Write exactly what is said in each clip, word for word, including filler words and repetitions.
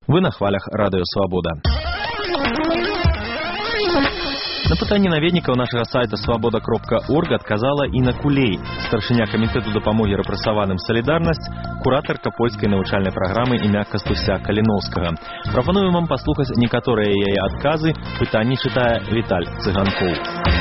Вы на хвалях Радыё Свабода. На пытанне наведнікаў нашага сайта свабода кропка орг адказала Інна Кулей, старшыня камітэту дапамогі рэпрэсаваным «Салідарнасць», куратарка польскай навучальнай праграмы імя Кастуся Каліноўскага. Прапануем вам паслухаць некаторыя яе адказы. Пытанні чытае Віталь Цыганкоў.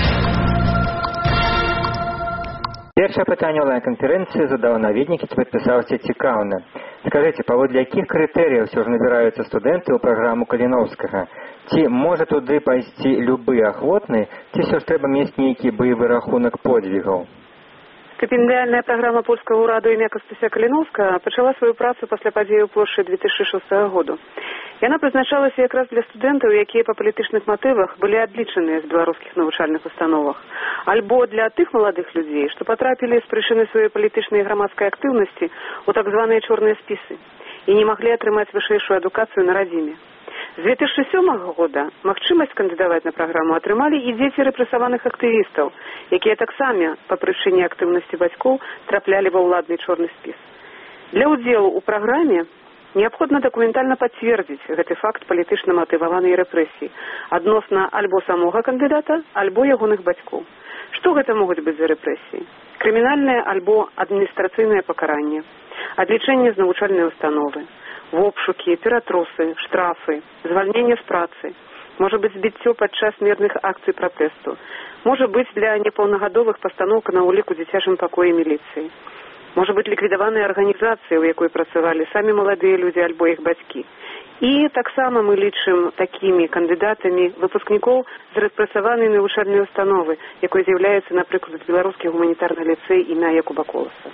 Першае пытанне онлайн-канферэнцыі задаў наведнік, які падпісаўся цікаўна. Скажыце, паводле якіх крытэрыяў ўсё ж набіраюцца студэнты ў праграму Каліноўскага? Ці можа туды пайсці любы ахвотны, ці ўсё ж трэба мець нейкі баявы рахунак подзвігаў? Стипендиальная программа польского ураду імя Кастуся Каліноўскага пачала сваю працу пасля падзеяў плошчы две тысячи шестого году. Яна прызначалася якраз для студэнтаў, якія па палітычных матывах былі адлічаныя з беларускіх навучальных установах, альбо для тых маладых людзей, што патрапілі з прычыны сваёй палітычнай і грамадскай актыўнасці ў так званыя чорныя спісы і не маглі атрымаць вышэйшую адукацыю на радзіме. З две тысячи сёмага года магчымасць кандыдаваць на праграму атрымалі і дзеці рэпрэсаваных актывістаў, якія таксама па прычыне актыўнасці бацькоў траплялі ва ўладны чорны спіс. Для ўдзелу ў праграме неабходна дакументальна пацвердзіць гэты факт палітычна матываванай рэпрэсіі адносна альбо самога кандыдата, альбо ягоных бацькоў. Што гэта могуць быць за рэпрэсіі? Крымінальнае альбо адміністрацыйнае пакаранне, адлічэнне з навучальнай установы, обшукі, ператрусы, штрафы, звальненне з працы, можа быць збіццё падчас мірных акцый пратэсту, можа быць для непаўнагадовых пастаноўка на ўлік у дзіцячым пакоі міліцыі, можа быць ліквідаваная арганізацыя, у якой працавалі самі маладыя людзі альбо іх бацькі. І таксама мы лічым такімі кандыдатамі выпускнікоў з рэпрэсаванай навучальнай установы, якой з'яўляецца, напрыклад, беларускі гуманітарны ліцэй імя Якуба Коласа.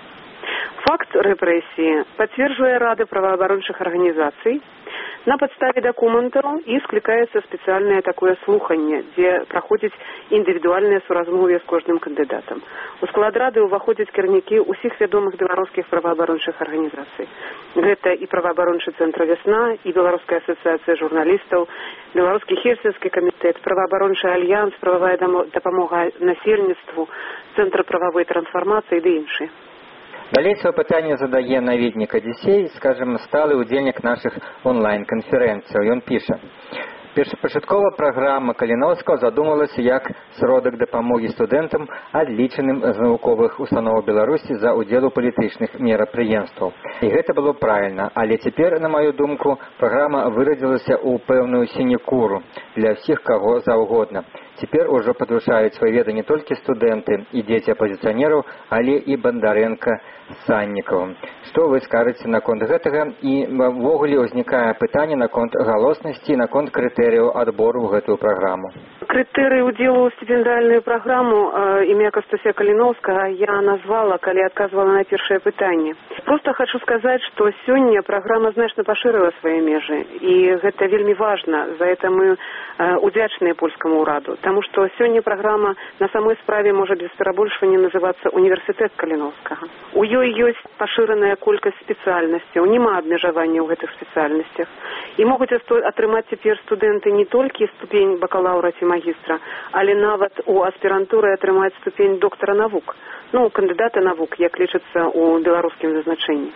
Факт рэпрэсіі пацверджвае Рада праваабарончых арганізацый на падставе дакументаў і склікаецца спецыяльнае такое слуханне, дзе праходзіць індывідуальнае суразмове з кожным кандыдатам. У склад Рады ўваходзяць кіраўнікі ўсіх вядомых беларускіх праваабарончых арганізацый. Гэта і праваабарончы цэнтр «Вясна», і Беларуская асацыяцыя журналістаў, Беларускі хельсінскі камітэт, праваабарончы альянс, прававая дапамога насельніцтву, Цэнтр прававой трансфармацыі ды іншыя. Далей свое пытанне задае наведнік Адзісей, скажем, сталы ўдзельнік нашых онлайн-канферэнцыяў. Ён піша: першапачаткова праграма Каліноўскага задумалася як сродак дапамогі студэнтам, адлічаным з навуковых установаў Беларусі за ўдзел у палітычных мерапрыемстваў. І гэта было правільна, але цяпер, на маю думку, праграма вырадзілася ў пэўную сінекуру для ўсіх каго заўгодна. Цяпер ужо падвышаюць свае веды не толькі студэнты і дзеці апазіцыянераў, але і Бандарэнка з Саннікавым. Што вы скажаце наконт гэтага? І ўвогуле ўзнікае пытанне наконт галоснасці, наконт крытэрыяў адбору ў гэтую праграму. Крытэрыі ўдзелу ў стипендыяльную праграму імя Кастуся Каліноўскага я назвала, калі адказвала на першае пытанне. Просто хочу сказаць, што сёння праграма значна пашырыла свае межы, і гэта вельмі важна. За это мы удзячныя польскаму ўраду. Таму што сёння праграма на самой справе можа без перабольшвання называцца універсітэт Каліноўскага. У ёй ёсць пашыраная колькасць спецыяльнасцяў, няма абмежавання ў гэтых спецыяльнасцях. І могуць атрымаць цяпер студэнты не толькі ступень бакалаўра ці магістра, але нават у аспірантуры атрымаць ступень доктара навук, ну, кандыдата навук, як лічыцца ў беларускім зазначэнні.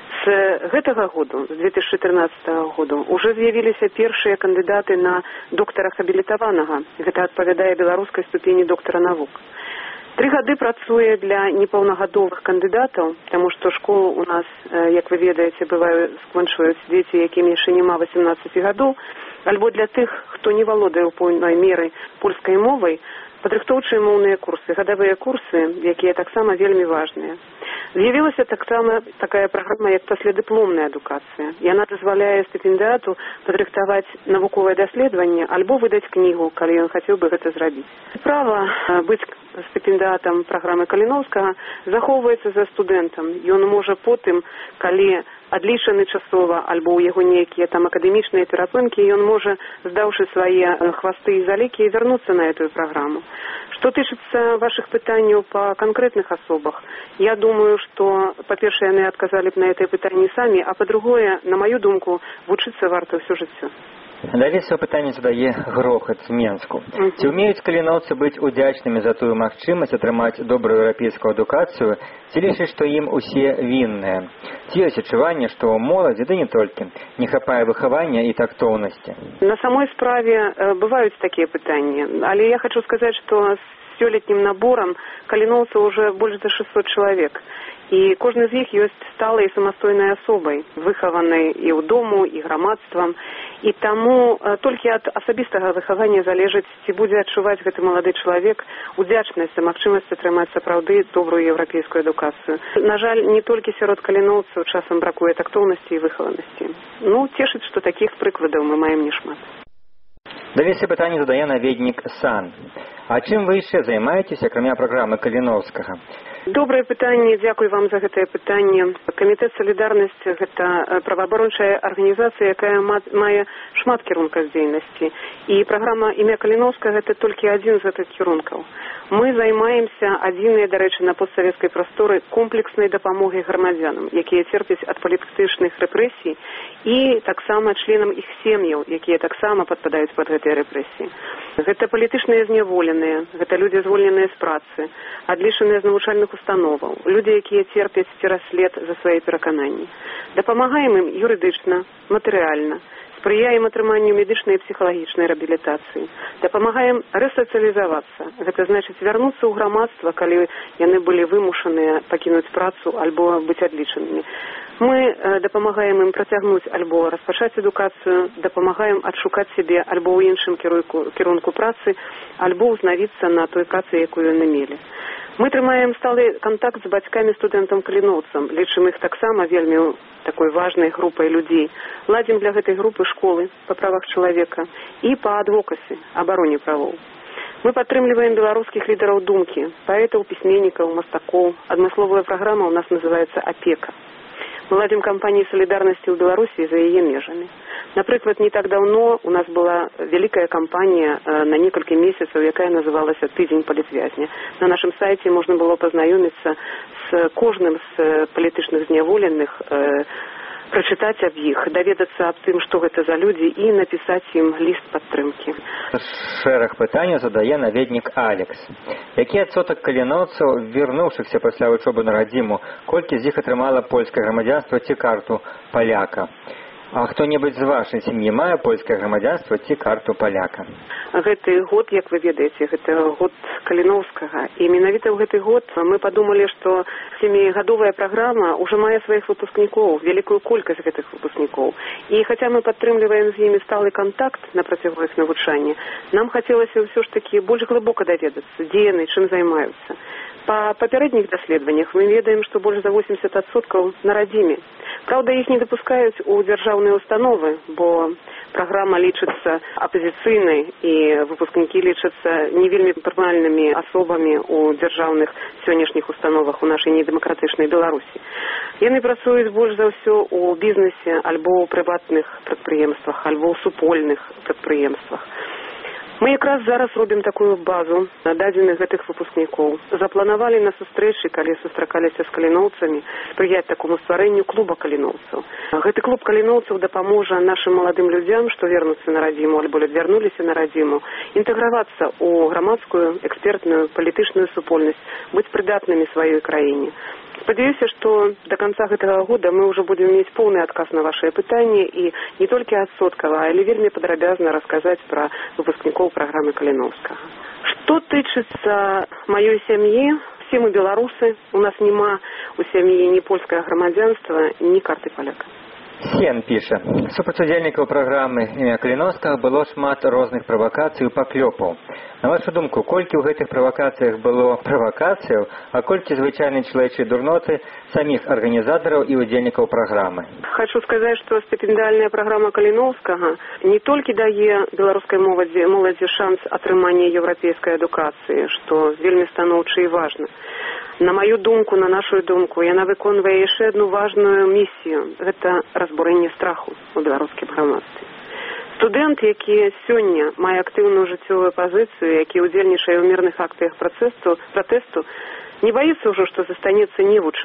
З гэтага году, з две тысячи тринадцатого году, уже з'явіліся першыя кандыдаты на доктара хабілітаванага. Гэта адпавядае беларускай ступені доктара навук. Тры гады працуе для непаўнагадовых кандыдатаў, таму што школу у нас, як вы ведаеце, бываюць скончваюць дзеці, якім яшчэ няма восемнадцати гадоў, альбо для тых, хто не валодае ў поўнай меры польскай мовай, падрыхтоўчыя моўныя курсы, гадавыя курсы, якія таксама вельмі важныя. З'явілася таксама такая праграма, як паслядыпломная адукацыя. Яна дазваляе стипендыяту падрыхтаваць навуковае даследаванне альбо выдаць кнігу, калі ён хацеў бы гэта зрабіць. Права быць стипендыятам праграмы Каліноўскага захоўваецца за студэнтам. Ён можа потым, калі адлічаны часова, альбо ў яго нейкія там акадэмічныя перапынкі, ён можа, здаўшы свае хвасты і залікі, вярнуцца на эту праграму. Што тычыцца вашых пытанняў па канкрэтных асобах, я думаю, што, па-першае, яны адказалі б на гэтае пытанне самі, а па-другое, на маю думку, вучыцца варта ўсё жыццё. Далей сваё пытанне задае Грохат з Менску. Ці ўмеюць каліноўцы быць удзячнымі за тую магчымасць атрымаць добрую еўрапейскую адукацыю, ці лічаць, што ім усе вінныя? Ці ёсць адчуванне, што ў моладзі, ды не толькі, не хапае выхавання і тактоўнасці? На самой справе бываюць такія пытанні, але я хочу сказаць, што з сёлетнім наборам каліноўцаў уже больш за шестьсот чалавек. І кожны з іх ёсць сталай і самастойнай асобай, выхаванай і ў дому, і грамадствам. І таму толькі ад асабістага выхавання залежыць, ці будзе адчуваць гэты малады чалавек удзячнасць за магчымасць атрымаць сапраўды добрую еўрапейскую адукацыю. На жаль, не толькі сярод каліноўцаў часам бракуе тактоўнасці і выхаванасці. Ну, цешыць, што такіх прыкладаў мы маем немат. Далей пытанне задае наведнік Сан. А чым вы яшчэ займаецеся, акрамя праграмы Каліноўскага? Добрае пытанне, дзякуй вам за гэтае пытанне. Камітэт «Салідарнасць» – гэта праваабарончая арганізацыя, якая мае шмат кірункаў дзейнасці. І праграма «Імя Каліноўскага» – гэта толькі адзін з гэтых кірункаў. Мы займаемся адзіныя, дарэчы, на постсавецкай прасторы комплекснай дапамогай грамадзянам, якія церпяць ад палітычных рэпрэсій, і таксама членам іх сем'яў, якія таксама падпадаюць пад гэтыя рэпрэсіі. Гэта палітычныя зняволеныя, гэта людзі звольненыя з працы, адлічаныя з навучальных установаў, людзі, якія церпяць цераз след за свае перакананні. Дапамагаем ім юрыдычна, матэрыяльна, спрыяем атрыманню медычнай і псіхалагічнай рэабілітацыі, дапамагаем рэсацыялізавацца, гэта значыць вярнуцца ў грамадства, калі яны былі вымушаныя пакінуць працу альбо быць адлічанымі. Мы дапамагаем ім працягнуць альбо распачаць адукацыю, дапамагаем адшукаць сябе альбо ў іншым кірунку, кірунку працы, альбо ўзнавіцца на той працы, якую яны мелі. Мы трымаем сталы кантакт з бацькамі студэнтам-каліноўцам, лічым іх таксама вельмі такой важнай групай людзей. Ладзім для гэтай групы школы па правах чалавека і па адвокасі, абароне правоў. Мы падтрымліваем беларускіх лідараў думкі, паэтаў, пісьменнікаў, мастакоў. Адмысловая праграма у нас называецца «Апека». Мы ладзім кампаніі салідарнасці ў Беларусі за яе межамі. Напрыклад, не так даўно у нас была вялікая кампанія на некалькі месяцаў, якая называлася «Тыдзень палітвязня». На нашым сайце можна было пазнаёміцца з кожным з палітычных зняволеных, прачытаць аб іх, даведацца аб тым, што гэта за людзі, і напісаць ім ліст падтрымкі. Шэраг пытанняў задае наведнік Алекс. Які адсотак каліноўцаў, вярнуўшыхся пасля вучобы на радзіму, колькі з іх атрымала польскае грамадзянства ці карту паляка? А хто-небудзь з вашай сям'і мае польскае грамадзянства ці карту паляка? Гэты год, як вы ведаеце, гэта год Каліноўскага. І менавіта ў гэты год мы падумалі, што сямігадовая праграма ўжо мае сваіх выпускнікоў, вялікую колькасць гэтых выпускнікоў. І хаця мы падтрымліваем з імі сталы кантакт на працягу іх навучання, нам хацелася ўсё ж такі больш глыбока даведацца, дзе яны, чым займаюцца. Па папярэдніх даследаваннях мы ведаем, што больш за восемьдесят адсоткаў на радзіме. Праўда, іх не дапускаюць у дзяржаўныя установы, бо праграма лічыцца апазіцыйнай і выпускнікі лічацца не вельмі фармальнымі асобамі ў дзяржаўных сённяшніх установах у нашай недэмакратычнай Беларусі. Яны працуюць больш за ўсё ў бізнесе альбо ў прыватных прадпрыемствах, альбо ў супольных прадпрыемствах. Мы якраз зараз робім такую базу на дадзеных гэтых выпускнікоў. Запланавалі на сустрэчы, калі сустракаліся з каліноўцамі, спрыяць такому стварэнню клуба каліноўцаў. Гэты клуб каліноўцаў дапаможа нашым маладым людзям, што вернуцца на радзіму альбо вярнуліся на радзіму, інтэгравацца ў грамадскую, экспертную, палітычную супольнасць, быць прыдатнымі сваёй краіне. Спадзяюся, што да канца гэтага года мы ўжо будзем мець поўны адказ на вашыя пытанні і не толькі адсоткава, але вельмі падрабязна расказаць пра выпускнікоў праграмы Каліноўскага. Што тычыцца маёй сям'і, все мы беларусы, у нас няма у сям'і ні польскага грамадзянства, ні карты паляка. Сен піша. Супраць удзельнікаў праграмы «Імя Каліноўскага» было шмат розных правакацый і паклёпаў. На вашу думку, колькі ў гэтых правакацыях было правакацыяў, а колькі звычайнай чалавечай дурноты саміх арганізатараў і удзельнікаў праграмы? Хочу сказаць, што стыпендыяльная праграма Каліноўскага не толькі дае беларускай моладзі, моладзі шанс атрымання еўрапейскай адукацыі, што вельмі станоўча і важна. На маю думку, на нашу думку, яна выконвае яшчэ одну важную місію. Гэта разбурэнне страху ў беларускім грамадстве. Студэнт, які сёння мае актыўную жыццёвую пазіцыю, які ўдзельнічае ў мірных актах пратэсту, пратэсту, не баіцца ўжо, што застанецца невучым,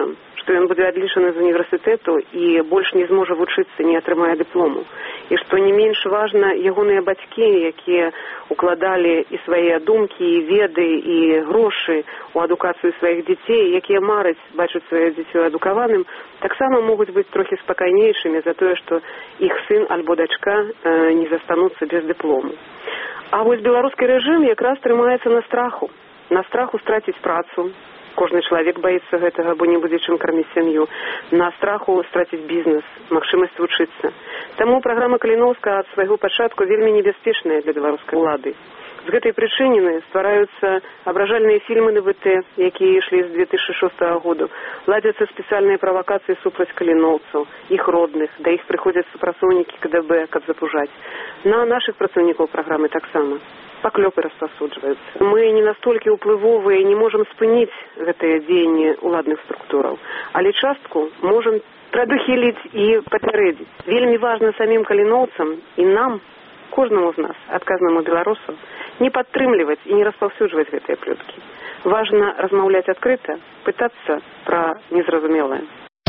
што ён будзе адлічаны з універсітэту і больш не зможа вучыцца, не атрымае дыплому. І што не менш важна, ягоныя бацькі, якія укладалі і свае думкі, і веды, і грошы ў адукацыю сваіх дзяцей, якія мараць бачыць сваё дзіцё адукаваным, таксама могуць быць трохі спакайнейшымі за тое, што іх сын альбо дачка э, не застануцца без дыплому. А вось беларускі рэжым якраз трымаецца на страху. На страху страціць працу. Кожны чалавек баіцца гэтага, бо не будзе чым карміць сям'ю. На страху страціць бізнес, магчымасць вучыцца. Таму праграма Каліноўска ад свайго пачатку вельмі небяспечная для беларускай улады. З гэтай прычыны ствараюцца абражальныя фільмы на вэ тэ, якія ішлі з две тысячы шостага году. Ладзяцца спецыяльныя правакацыі супраць каліноўцаў, іх родных, да іх прыходзяць супрацоўнікі ка дэ бэ, каб запужаць. На нашых працаўнікоў праграмы таксама. Паклёпы распасуджваюцца. Мы не настолькі ўплывовыя і не можам спыніць гэтыя дзеянні ўладных структураў, але частку можам прадухіліць і папярэдзіць. Вельмі важна самім каліноўцам і нам, кожнаму з нас, адказнаму беларусу, не падтрымліваць і не распаўсюджваць гэтыя плёткі. Важна размаўляць адкрыта, пытацца пра незразумелае.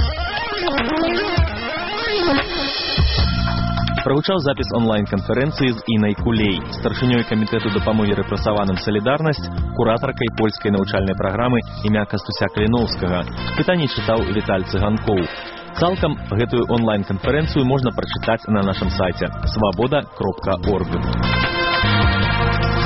Прагучаў запіс онлайн-канферэнцыі з Інай Кулей, старшынёй камітэту дапамогі рэпрэсаваным «Салідарнасць», куратаркай польскай навучальнай праграмы імя Кастуся Каліноўскага. Пытанні чытаў Віталь Цыганкоў. Цалкам гэтую онлайн-канферэнцыю можна прачытаць на нашым сайце свабода кропка орг.